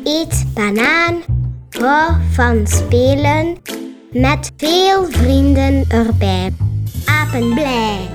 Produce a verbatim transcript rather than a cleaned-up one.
eet banaan, hou van spelen, met veel vrienden erbij. Apen blij.